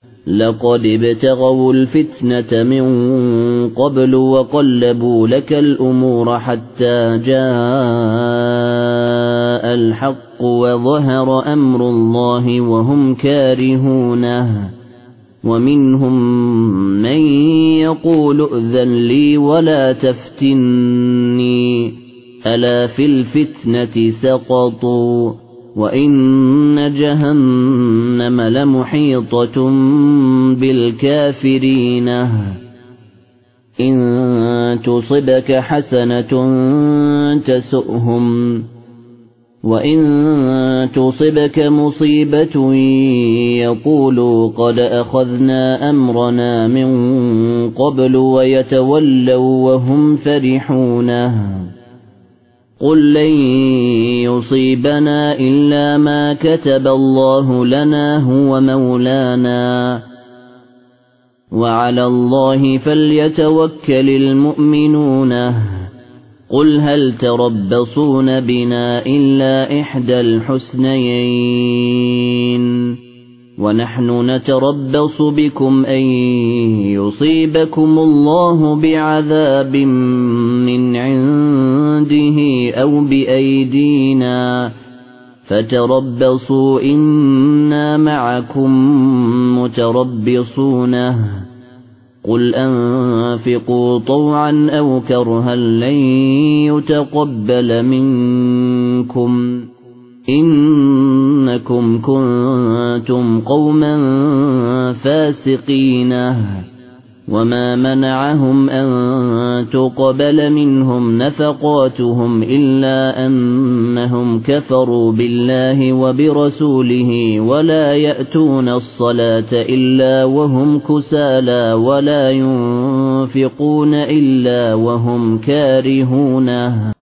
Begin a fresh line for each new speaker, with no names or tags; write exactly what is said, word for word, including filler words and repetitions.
لقد ابتغوا الفتنة من قبل وقلبوا لك الأمور حتى جاء الحق وظهر أمر الله وهم كارهونه ومنهم من يقول ائذن لي ولا تفتني ألا في الفتنة سقطوا وإن جهنم لمحيطة بالكافرين إن تصبك حسنة تسؤهم وإن تصبك مصيبة يقولوا قد أخذنا أمرنا من قبل ويتولوا وهم فرحون قل لن يصيبنا إلا ما كتب الله لنا هو مولانا وعلى الله فليتوكل المؤمنون قل هل تربصون بنا إلا إحدى الحسنيين ونحن نتربص بكم أن يصيبكم الله بعذاب من عنده أو بأيدينا فتربصوا إنا معكم متربصون قل أنفقوا طوعا أو كرها لن يتقبل منكم إنكم كنتم قوما فاسقين وما منعهم أن تقبل منهم نفقاتهم إلا أنهم كفروا بالله وبرسوله ولا يأتون الصلاة إلا وهم كسالى ولا ينفقون إلا وهم كارهون